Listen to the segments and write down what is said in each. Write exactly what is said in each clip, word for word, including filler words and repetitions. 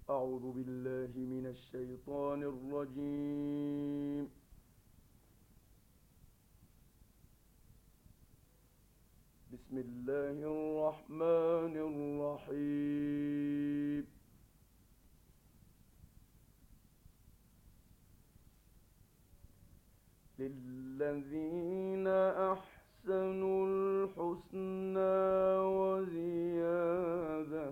أعوذ بالله من الشيطان الرجيم. بسم الله الرحمن الرحيم. للذين أحسنوا الحسنى وزيادة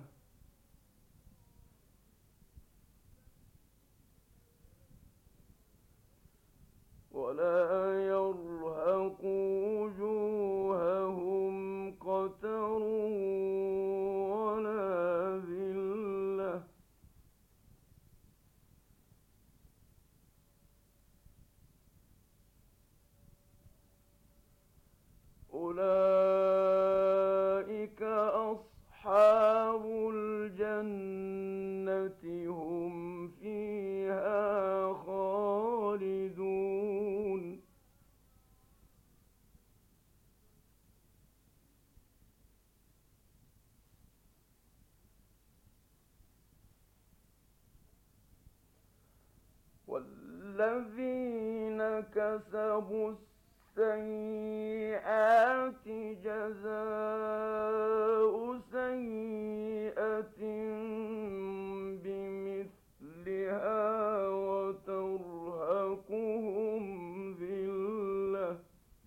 ولا يرهق وجوههم قتر ولا ذلة أولئك أصحاب الجنة هم فيها خالدون. والذين كسبوا السيئات جزاء سيئة بمثلها وترهقهم ذلة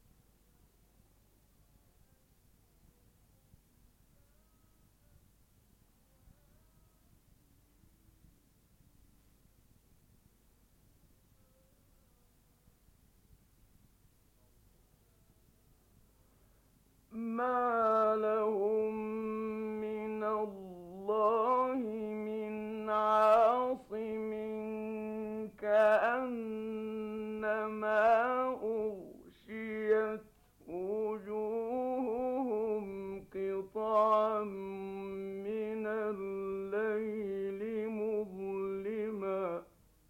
ما لهم من الله من عاصم كأنما أغشيت وجوههم قطعا من الليل مظلما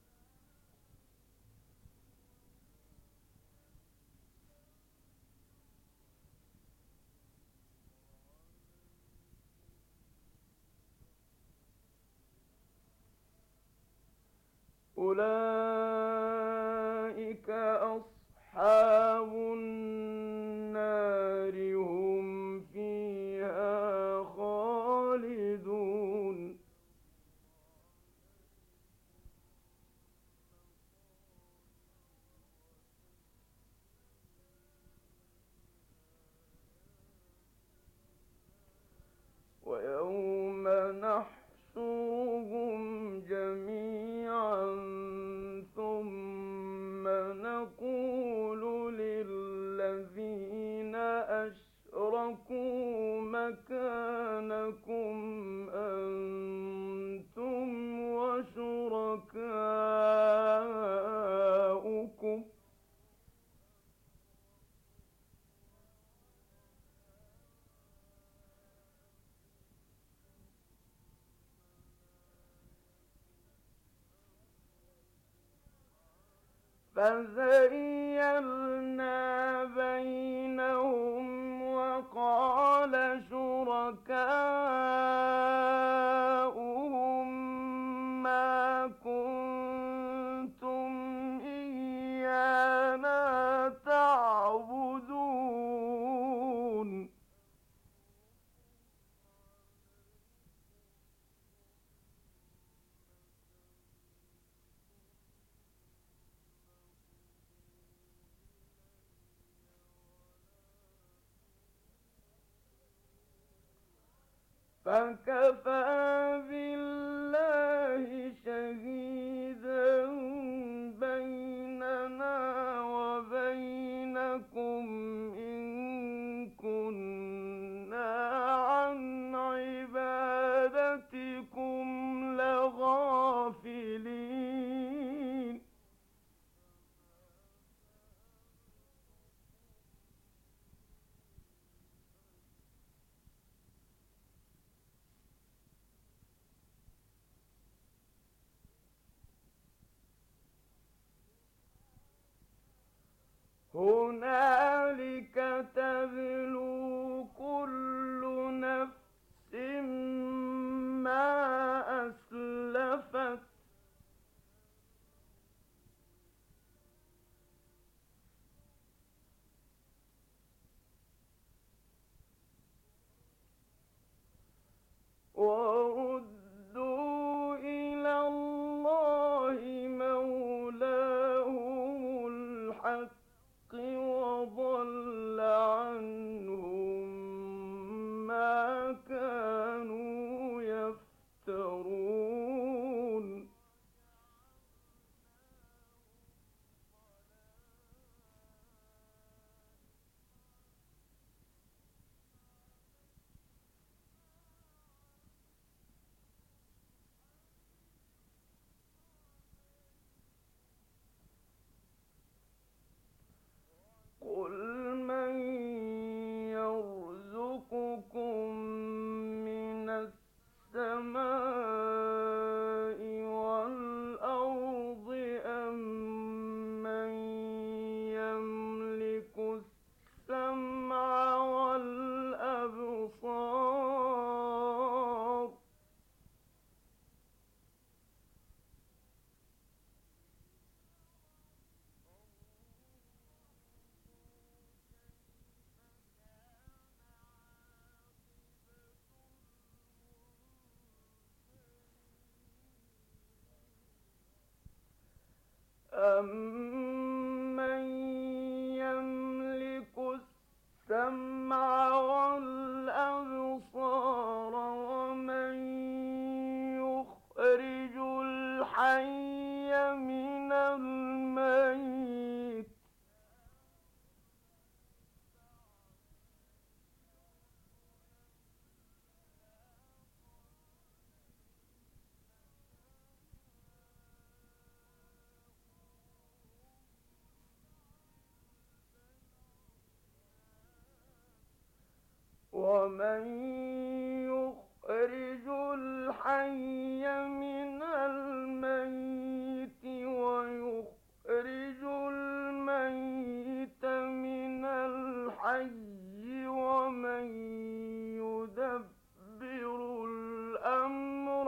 أولئك أصحاب النار هم فيها خالدون. ويوم نحشرهم جميعا ثم نقول للذين أشركوا مكانكم أنتم وشركاؤكم فزيّلنا بينهم وقال شركاؤهم ما كنتم إيانا تعبدون فكفى بالله شهيدا بيننا وبينكم إن كنا عن عبادتكم لغافلين. السمع والأبصار. أَمَّن يَمْلِكُ السَّمْعَ وَالْأَبْصَارَ وَمَن يُخْرِجُ الْحَيَّ مِنَ الْمَيِّتِ. وَمَن يُخْرِجُ الْحَيَّ مِنَ الْمَيِّتِ وَيُخْرِجُ الْمَيِّتَ مِنَ الْحَيِّ وَمَن يُدَبِّرُ الْأَمْرَ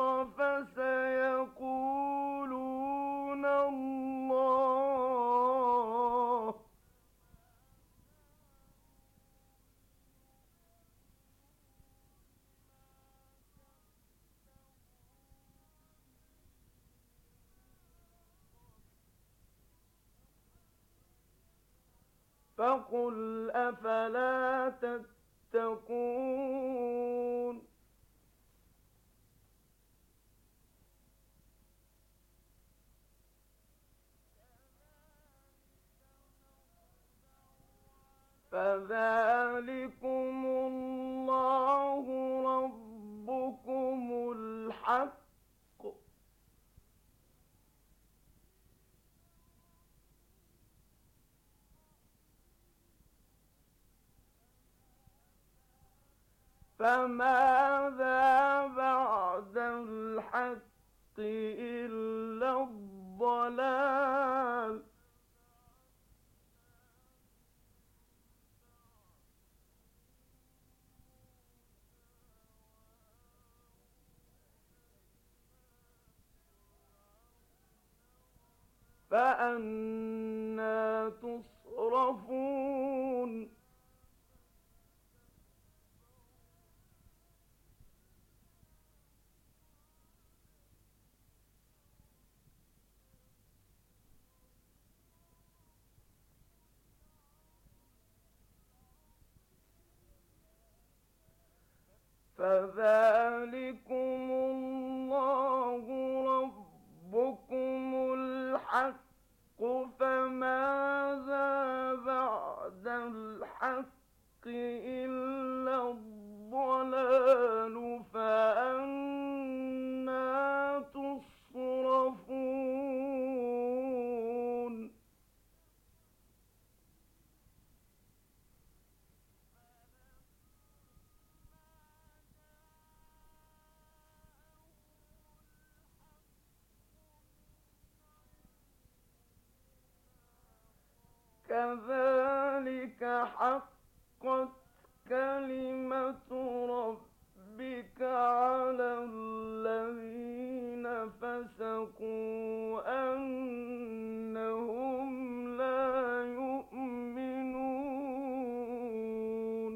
فَسَيَقُولُونَ اللَّهُ. فَقُلْ أَفَلَا تَتَّقُونَ فَذَلِكُمُ اللَّهُ رَبُّكُمُ الْحَقُّ فَمَاذَا بَعْدَ الْحَقِّ إِلَّا الضَّلَالُ. فَأَنَّىٰ تُصْرَفُونَ فَذَلِكُمُ اللَّهُ رَبُّكُمُ الْحَقُّ فَمَاذَا بَعْدَ الْحَقِّ إِلَّا الضَّلَالُ. فَأَنَّىٰ تُصْرَفُونَ كَذَٰلِكَ حَقَّتْ كَلِمَةُ رَبِّكَ عَلَى الَّذِينَ فَسَقُوا أَنَّهُمْ لَا يُؤْمِنُونَ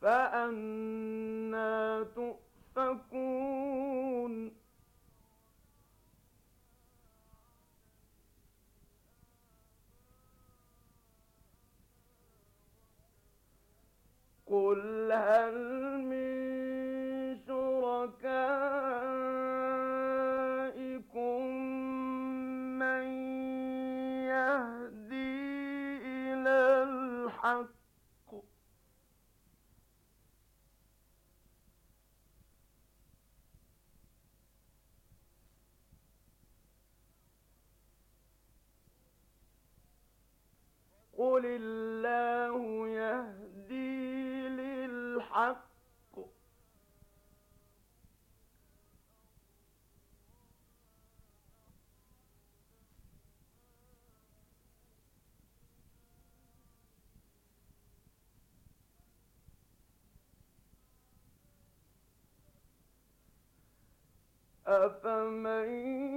فأنى تؤفكون قل هل من شركائكم من يهدي إلى الحق قل الله يهدي للحق أفمن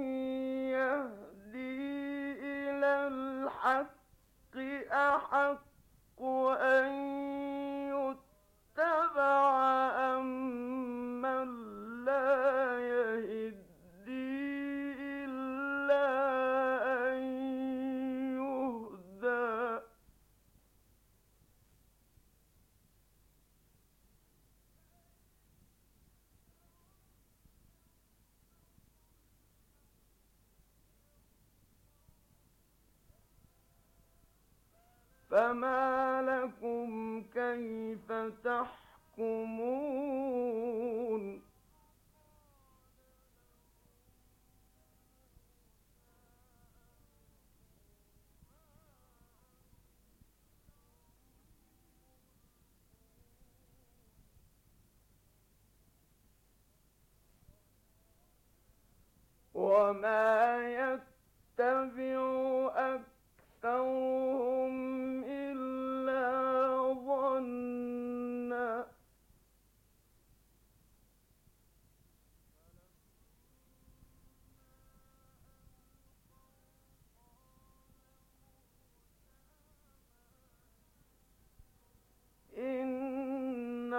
يهدي إلى الحق أحق أن يتبع أمن لا يهدي إلا أن يهدى فما لكم كيف تحكمون وما يتبع أكثرهم إلا ظنا إن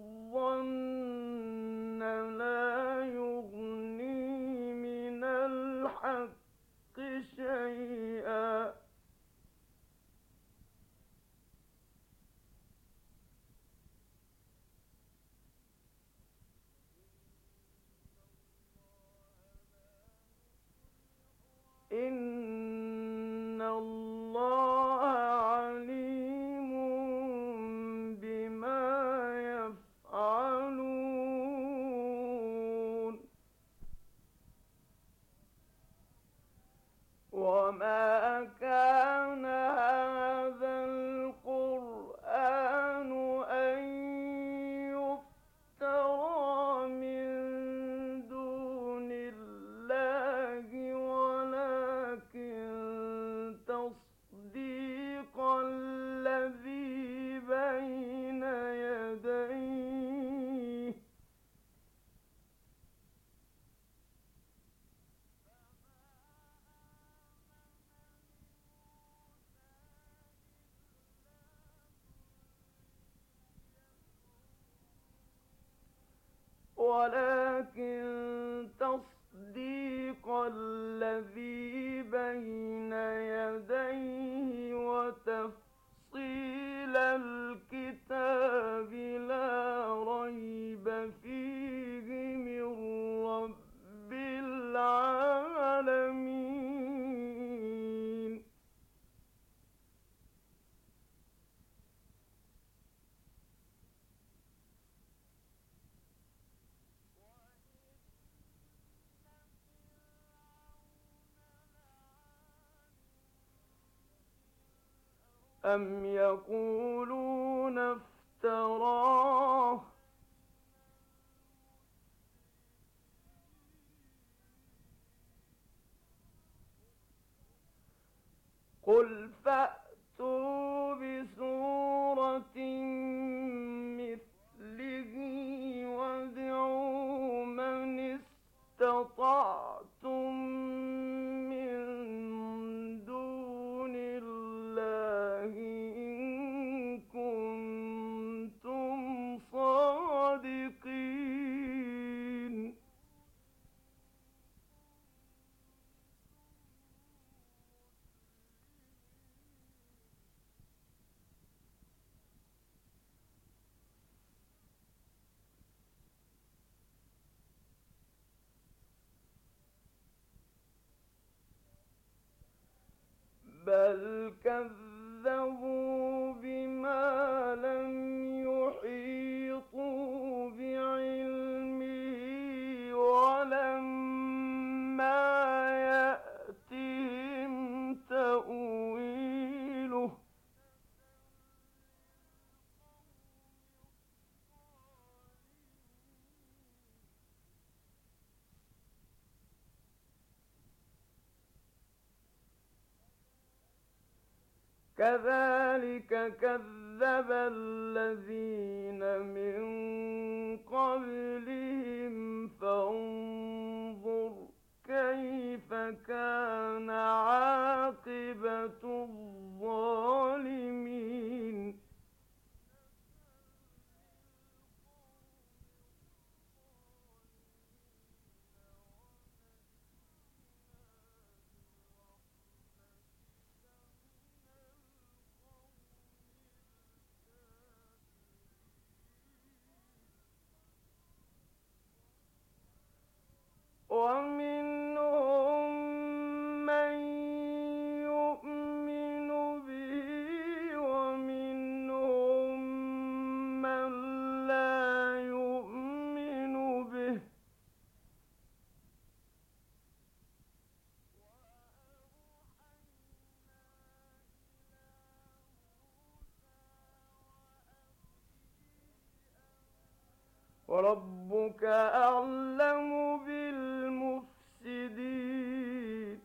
الظن لا يغني من الحق شيئا إن الله عليم بما يفعلون وما كان هذا القرآن أن يفترى من دون الله ولكن تصديق الذي بين يديه ولكن تصديق الذي بين يديه وتفصيل الكتاب لا ريب فيه من رب العالمين أم يقولون افتراه قل فأتوا بسورة مثله وادعوا من استطعتم من دون الله إن كنتم كذبوا بما لم يحيطوا بعلمه ولما يأتهم تأويله كذلك كذب الذين من قبلهم فانظر كيف كان عاقبة الظالمين ومنهم من يؤمن به ومنهم من لا يؤمن به وربك أعلم بالمفسدين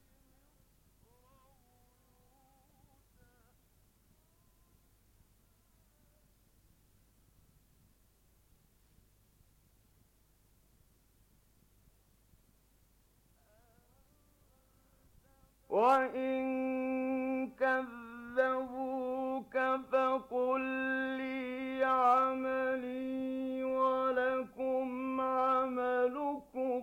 وإن كذبوك فقل لي عملي ولكم عملكم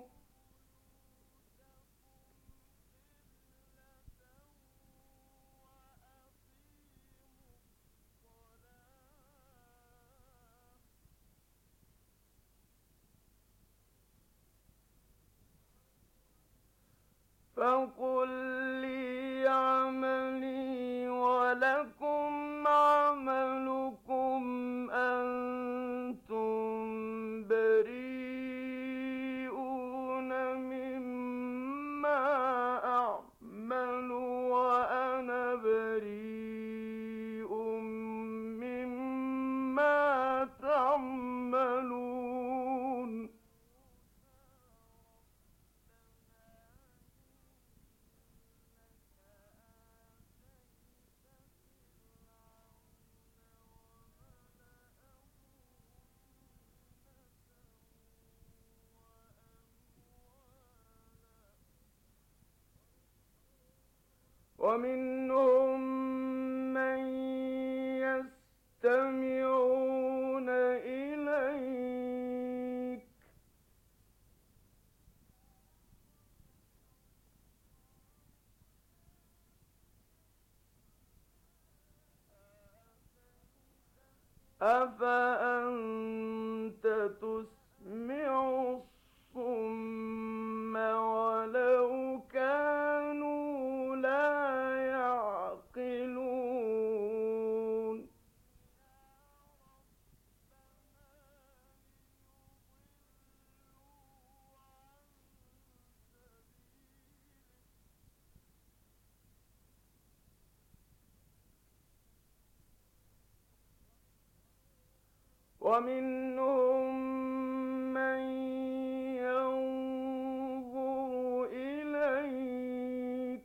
فقل لي عملي ولكم عملكم أنتم بريئون مما أعمل وأنا بريء مما تعملون ومنهم من يستمعون إليك أفأنت تسمع الصم ولو كانوا لا يعقلون ومنهم من ينظر إليك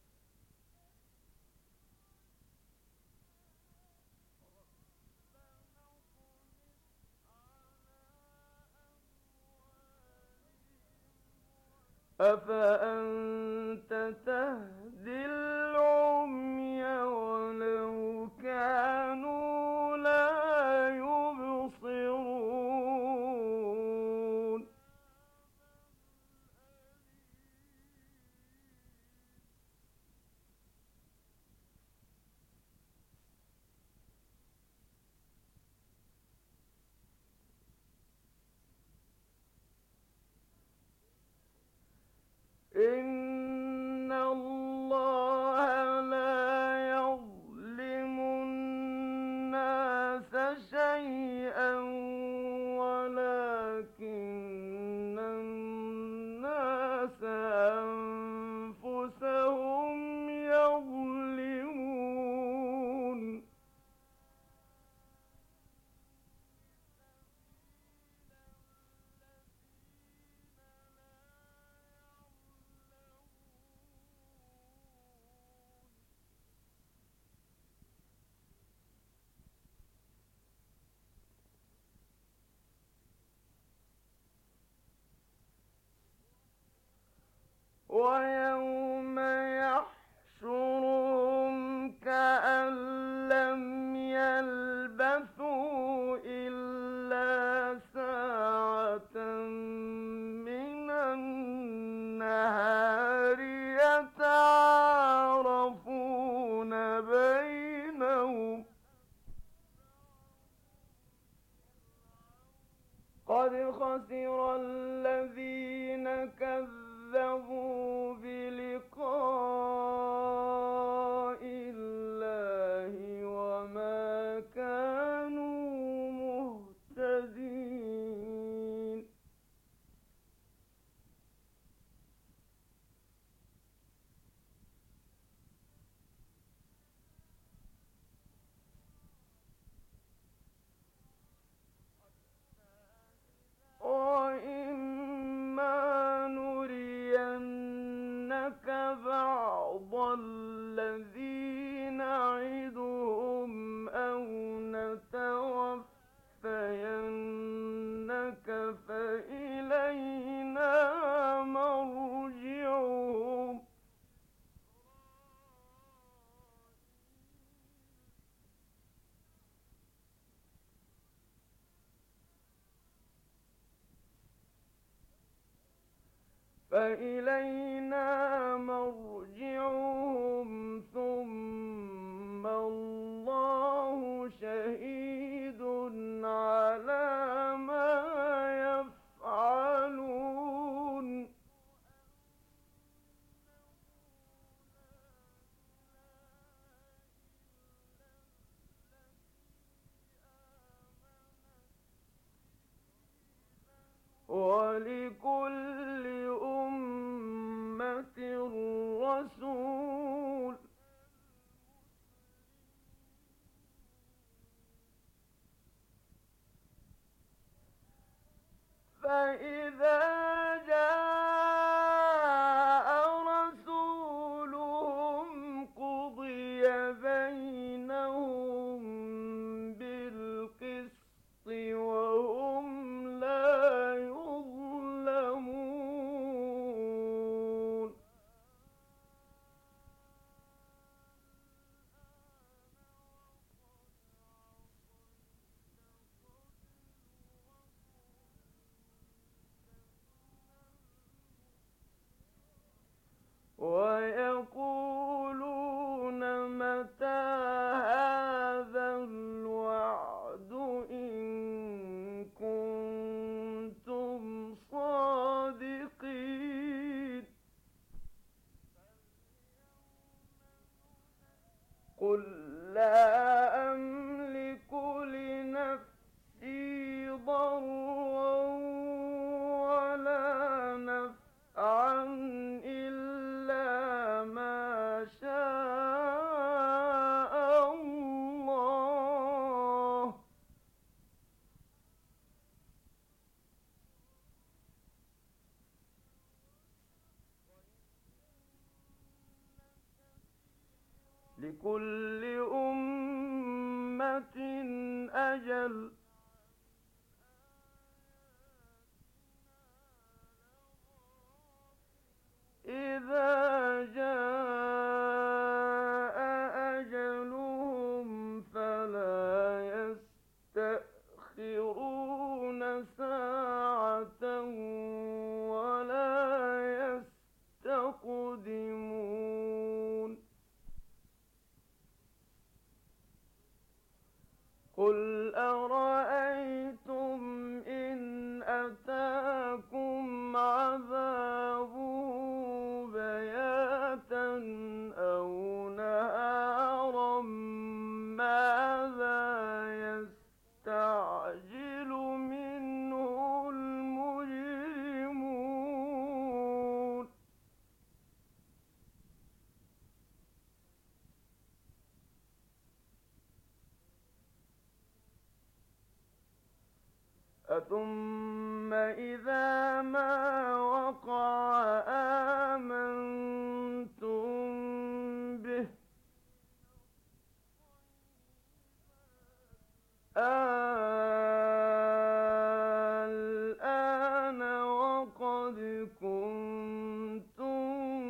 أفأنت تهدي العمي ولو كانوا لا يبصرون إن الله ويوم يحشرهم كأن لم يلبثوا إلا ساعة من النهار يتعارفون بينهم قد خسر الذين كذبوا بلقاء الله وما كانوا مهتدين وإما نرينك بعض الذي نعدهم أو نتوفينك فإلينا مرجعهم فإلينا مرجعهم ثم الله شهيد على ما يفعلون ولكل أمة رسول فإذا جاء رسولهم قضي بينهم بالقسط وهم لا يظلمون ويقولون متى هذا الوعد إن كنتم صادقين قل لا أملك لنفسي ضرا ولا نفعا إلا ما شاء الله لكل أمة أجل إذا جاء أجلهم فلا يستأخرون ساعة ولا يستقدمون قل أرأيتم إن أتاكم عذابه بياتا أو نهارا ماذا يستعجل منه المجرمون أثم إذا ما وقع آمنتم به الآن وقد كنتم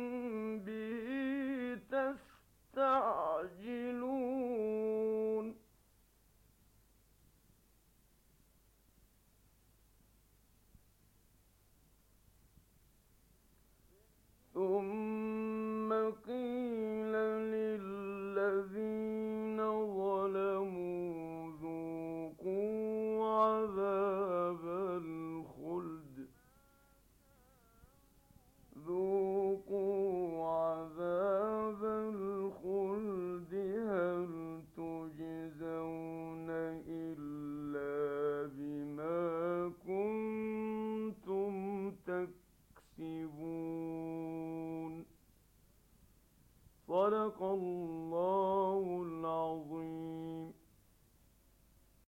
صدق الله